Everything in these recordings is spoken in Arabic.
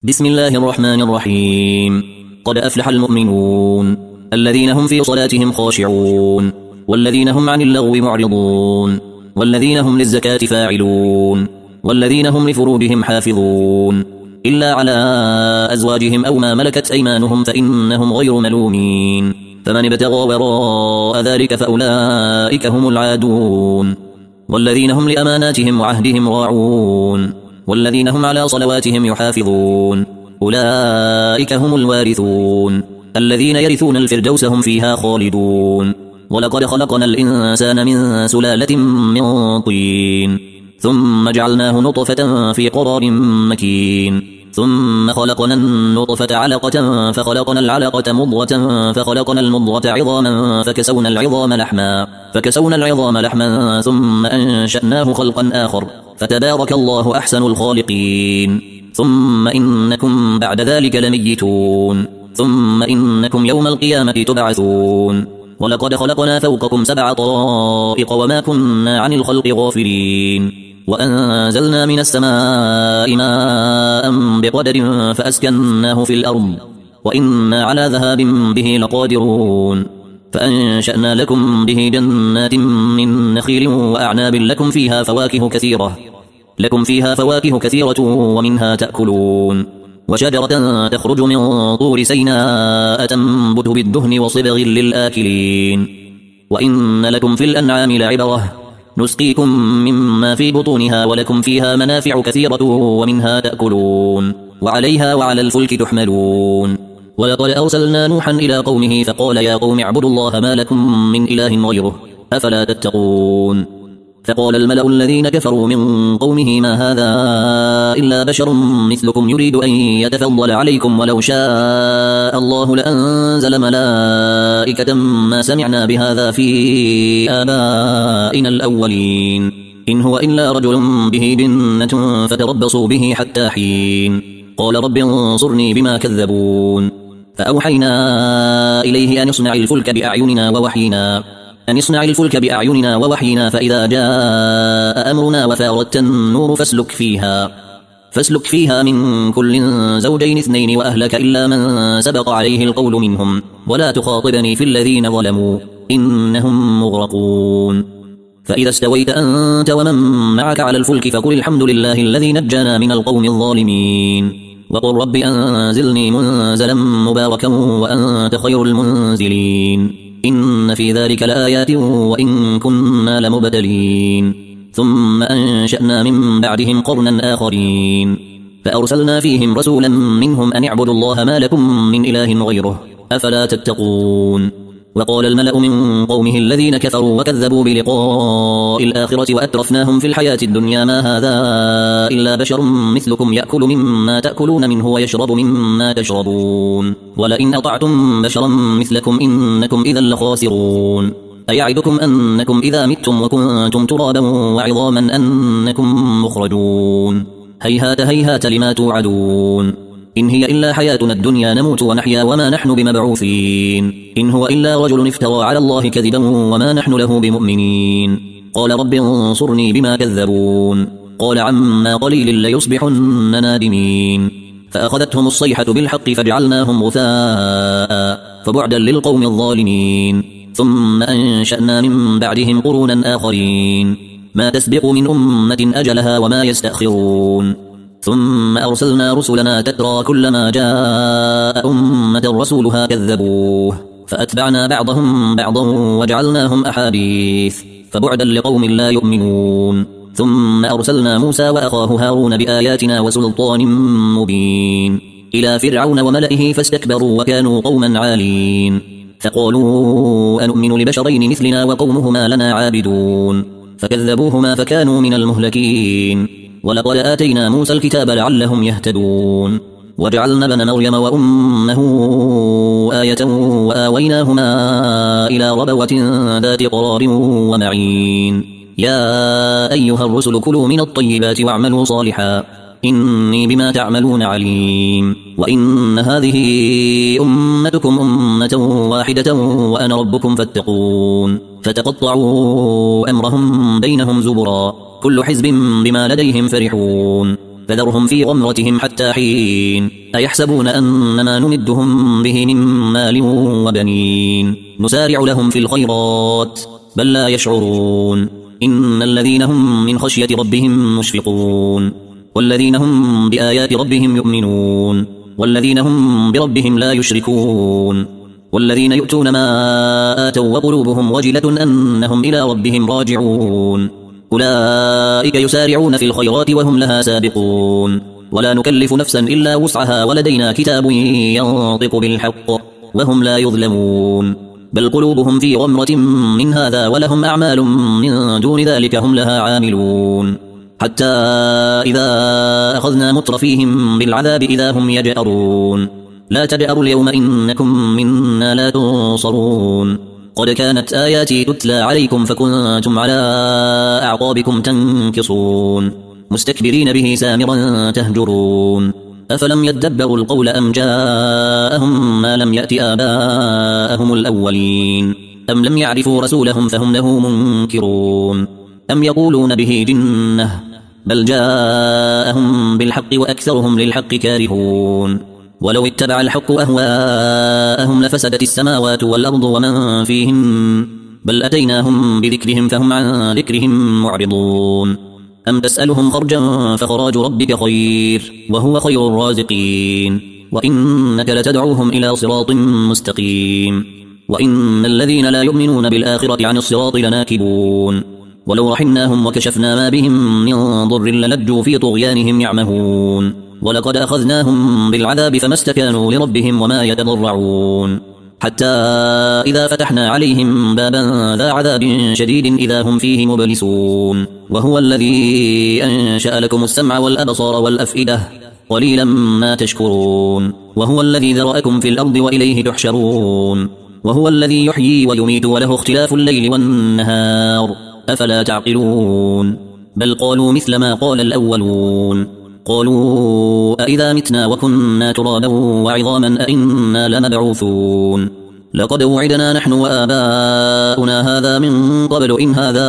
بسم الله الرحمن الرحيم. قد أفلح المؤمنون الذين هم في صلاتهم خاشعون والذين هم عن اللغو معرضون والذين هم للزكاة فاعلون والذين هم لفروجهم حافظون إلا على أزواجهم أو ما ملكت أيمانهم فإنهم غير ملومين، فمن ابتغى وراء ذلك فأولئك هم العادون. والذين هم لأماناتهم وعهدهم راعون والذين هم على صلواتهم يحافظون أولئك هم الوارثون الذين يرثون الفردوس هم فيها خالدون. ولقد خلقنا الإنسان من سلالة من طين ثم جعلناه نطفة في قرار مكين، ثم خلقنا النطفة علقة فخلقنا العلقة مضغة فخلقنا المضغة عظاما فكسونا العظام لحما ثم أنشأناه خلقا آخر فتبارك الله أحسن الخالقين. ثم إنكم بعد ذلك لميتون ثم إنكم يوم القيامة تبعثون. ولقد خلقنا فوقكم 7 طرائق وما كنا عن الخلق غافلين، وأنزلنا من السماء ماء بقدر فأسكناه في الأرض وإنا على ذهاب به لقادرون. فأنشأنا لكم به جنات من نخيل وأعناب لكم فيها فواكه كثيرة ومنها تأكلون، وشجرة تخرج من طور سيناء تنبت بالدهن وصبغ للآكلين. وإن لكم في الأنعام لعبرة نسقيكم مما في بطونها ولكم فيها منافع كثيرة ومنها تأكلون وعليها وعلى الفلك تحملون. ولقد أرسلنا نوحا إلى قومه فقال يا قوم اعبدوا الله ما لكم من إله غيره أفلا تتقون. فقال الملأ الذين كفروا من قومه ما هذا إلا بشر مثلكم يريد أن يتفضل عليكم ولو شاء الله لأنزل ملائكة ما سمعنا بهذا في آبائنا الأولين إن هو إلا رجل به جنة فتربصوا به حتى حين. قال رب انصرني بما كذبون. فأوحينا إليه أن اصنع الفلك بأعيننا ووحينا فإذا جاء أمرنا وفارت النور فاسلك فيها من كل زوجين 2 وأهلك إلا من سبق عليه القول منهم ولا تخاطبني في الذين ظلموا إنهم مغرقون. فإذا استويت أنت ومن معك على الفلك فقل الحمد لله الذي نجانا من القوم الظالمين وقل رب أنزلني منزلا مباركا وأنت خير المنزلين. إن في ذلك لآيات وإن كنا لمبتلين. ثم أنشأنا من بعدهم قرنا آخرين فأرسلنا فيهم رسولا منهم أن اعبدوا الله ما لكم من إله غيره أفلا تتقون. وقال الملأ من قومه الذين كفروا وكذبوا بلقاء الآخرة وأترفناهم في الحياة الدنيا ما هذا إلا بشر مثلكم يأكل مما تأكلون منه ويشرب مما تشربون ولئن أطعتم بشرا مثلكم إنكم إذا لخاسرون. أيعدكم أنكم إذا متم وكنتم ترابا وعظاما أنكم مخرجون هيهات هيهات لما توعدون. إن هي إلا حياتنا الدنيا نموت ونحيا وما نحن بمبعوثين إن هو إلا رجل افترى على الله كذبا وما نحن له بمؤمنين. قال رب انصرني بما كذبون. قال عما قليل ليصبحن نادمين. فأخذتهم الصيحة بالحق فجعلناهم غثاء فبعدا للقوم الظالمين. ثم أنشأنا من بعدهم قرونا آخرين ما تسبق من أمة أجلها وما يستأخرون. ثم أرسلنا رسلنا تترى كلما جاء أمة رسولها كذبوه فأتبعنا بعضهم بعضا وجعلناهم أحاديث فبعدا لقوم لا يؤمنون. ثم أرسلنا موسى وأخاه هارون بآياتنا وسلطان مبين إلى فرعون وملئه فاستكبروا وكانوا قوما عالين فقالوا أنؤمن لبشرين مثلنا وقومهما لنا عابدون فكذبوهما فكانوا من المهلكين. ولقد آتينا موسى الكتاب لعلهم يهتدون وجعلنا ابن مريم وأمه آية وآويناهما إلى ربوة ذات قرار ومعين. يا أيها الرسل كلوا من الطيبات واعملوا صالحا إني بما تعملون عليم. وإن هذه أمتكم أمة واحدة وأنا ربكم فاتقون. فتقطعوا أمرهم بينهم زبرا كل حزب بما لديهم فرحون. فذرهم في غمرتهم حتى حين أيحسبون أنما نمدهم به من مال وبنين نسارع لهم في الخيرات بل لا يشعرون إن الذين هم من خشية ربهم مشفقون والذين هم بآيات ربهم يؤمنون والذين هم بربهم لا يشركون والذين يؤتون ما آتوا وقلوبهم وجلة أنهم إلى ربهم راجعون أولئك يسارعون في الخيرات وهم لها سابقون ولا نكلف نفسا إلا وسعها ولدينا كتاب ينطق بالحق وهم لا يظلمون بل قلوبهم في غمرة من هذا ولهم أعمال من دون ذلك هم لها عاملون حتى إذا أخذنا مترفيهم بالعذاب إذا هم يجأرون لا تجأروا اليوم إنكم منا لا تنصرون قد كانت آياتي تتلى عليكم فكنتم على أعقابكم تنكصون مستكبرين به سامرا تهجرون أفلم يدبروا القول أم جاءهم ما لم يأت آباءهم الأولين أم لم يعرفوا رسولهم فهم له منكرون أم يقولون به جنة بل جاءهم بالحق وأكثرهم للحق كارهون ولو اتبع الحق أهواءهم لفسدت السماوات والأرض ومن فيهن بل أتيناهم بذكرهم فهم عن ذكرهم معرضون أم تسألهم خرجا فخراج ربك خير وهو خير الرازقين وإنك لتدعوهم إلى صراط مستقيم وإن الذين لا يؤمنون بالآخرة عن الصراط لناكبون ولو رحمناهم وكشفنا ما بهم من ضر للجوا في طغيانهم يعمهون ولقد أخذناهم بالعذاب فما استكانوا لربهم وما يتضرعون حتى إذا فتحنا عليهم بابا ذا عذاب شديد إذا هم فيه مبلسون وهو الذي أنشأ لكم السمع والأبصار والأفئدة قليلا ما تشكرون وهو الذي ذرأكم في الأرض وإليه تحشرون وهو الذي يحيي ويميت وله اختلاف الليل والنهار أفلا تعقلون بل قالوا مثل ما قال الأولون قالوا أئذا متنا وكنا ترابا وعظاما أئنا لمبعوثون لقد وعدنا نحن وآباؤنا هذا من قبل إن هذا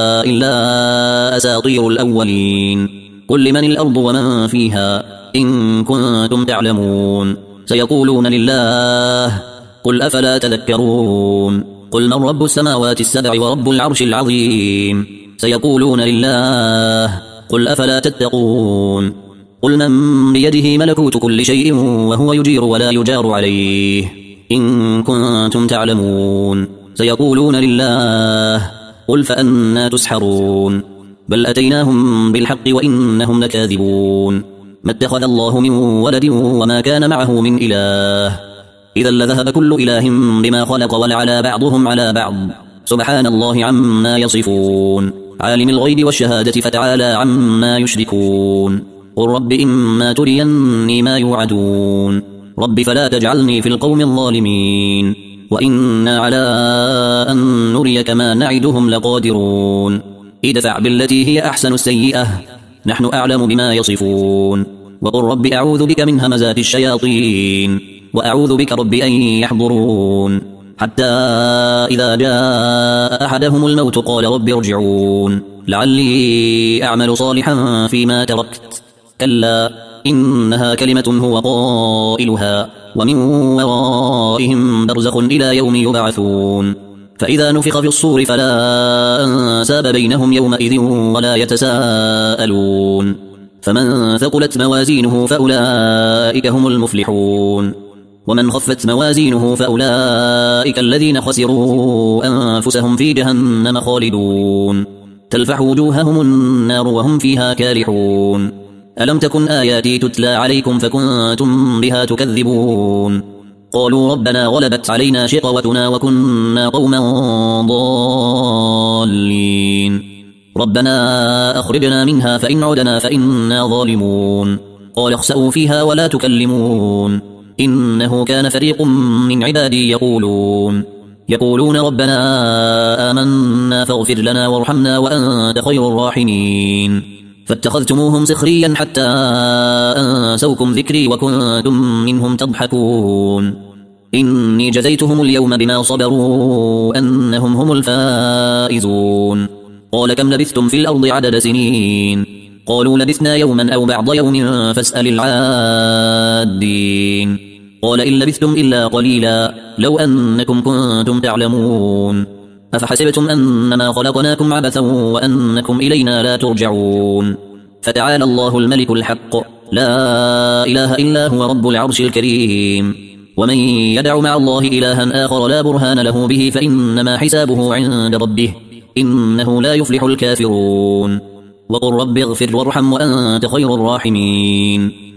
إلا أساطير الأولين قل لمن الأرض ومن فيها إن كنتم تعلمون سيقولون لله قل أفلا تذكرون قل من رب السماوات السبع ورب العرش العظيم سيقولون لله قل أفلا تتقون قل من بيده ملكوت كل شيء وهو يجير ولا يجار عليه إن كنتم تعلمون سيقولون لله قل فأنا تسحرون بل أتيناهم بالحق وإنهم لكاذبون ما اتخذ الله من ولد وما كان معه من إله إذا لذهب كل إله بما خلق ولعلى بعضهم على بعض سبحان الله عما يصفون عالم الغيب والشهادة فتعالى عما يشركون قل رب إما تريني ما يوعدون رب فلا تجعلني في القوم الظالمين وإنا على أن نريك ما نعدهم لقادرون ادفع بالتي هي أحسن السيئة نحن أعلم بما يصفون وقل رب أعوذ بك من همزات الشياطين وأعوذ بك رب أن يحضرون حتى إذا جاء أحدهم الموت قال رب ارجعون لعلي أعمل صالحا فيما تركت كلا إنها كلمة هو قائلها ومن ورائهم برزخ إلى يوم يبعثون فإذا نفخ في الصور فلا أنساب بينهم يومئذ ولا يتساءلون فمن ثقلت موازينه فأولئك هم المفلحون ومن خفت موازينه فأولئك الذين خسروا أنفسهم في جهنم خالدون تلفح وجوههم النار وهم فيها كالحون ألم تكن آياتي تتلى عليكم فكنتم بها تكذبون قالوا ربنا غلبت علينا شقوتنا وكنا قوما ضالين ربنا أخرجنا منها فإن عدنا فإنا ظالمون قال اخسأوا فيها ولا تكلمون إنه كان فريق من عبادي يقولون ربنا آمنا فاغفر لنا وارحمنا وأنت خير الراحمين فاتخذتموهم سخريا حتى أنسوكم ذكري وكنتم منهم تضحكون إني جزيتهم اليوم بما صبروا أنهم هم الفائزون قال كم لبثتم في الأرض عدد سنين قالوا لبثنا يوما أو بعض يوم فاسأل العادين قال إن لبثتم إلا قليلا لو أنكم كنتم تعلمون أفحسبتم أنما خلقناكم عبثا وأنكم إلينا لا ترجعون فتعالى الله الملك الحق لا إله إلا هو رب العرش الكريم ومن يدع مع الله إلها آخر لا برهان له به فإنما حسابه عند ربه إنه لا يفلح الكافرون وقل رب اغفر وارحم وأنت خير الراحمين